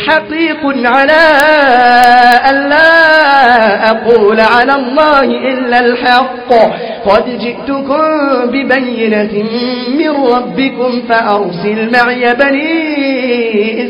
حقيق على أن لا أقول على الله إلا الحق قد جئتكم ببينة من ربكم فأرسل معي بني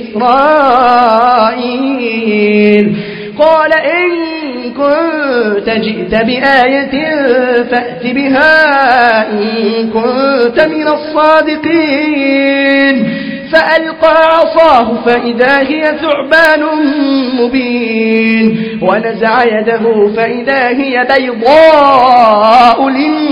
إسرائيل قال إن كنت جئت بآية فأت بها إن كنت من الصادقين فألقى عصاه فإذا هي ثعبان مبين ونزع يده فإذا هي بيضاء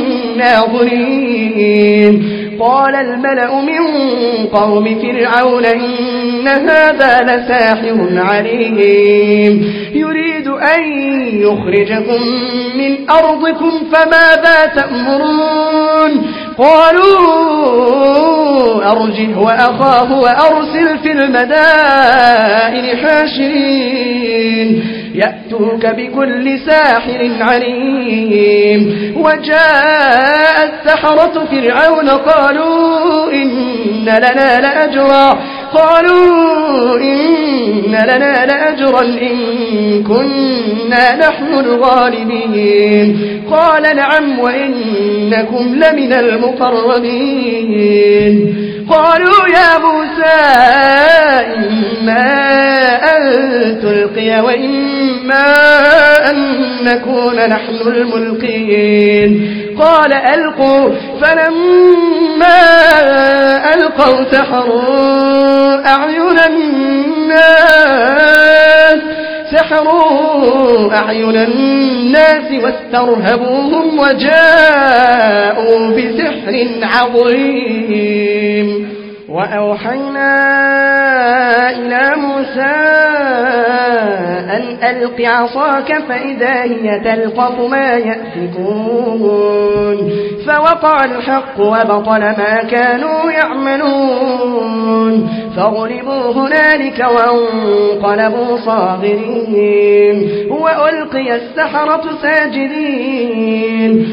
للناظرين قال الملأ من قوم فرعون إن هذا لساحر عليم يريد أن يخرجكم من أرضكم فماذا تأمرون قالوا أرجه وأخاه وأرسل في المدائن حاشرين يأتوك بكل ساحر عليم وجاء السحرة فرعون قالوا إن لنا لأجرا إن كنا نحن الغالبين قال نعم وإنكم لمن المقربين قالوا يا موسى إما أن تلقي وإما أن نكون نحن الملقين قال ألقوا فلما ألقوا سحروا أعين الناس واسترهبوهم وجاءوا بسحر عظيم وأوحينا إلى موسى أن ألق عصاك فإذا هي تلقف ما يأفكون فوقع الحق وبطل ما كانوا يعملون فغلبوا هنالك وانقلبوا صاغرين وألقي السحرة ساجدين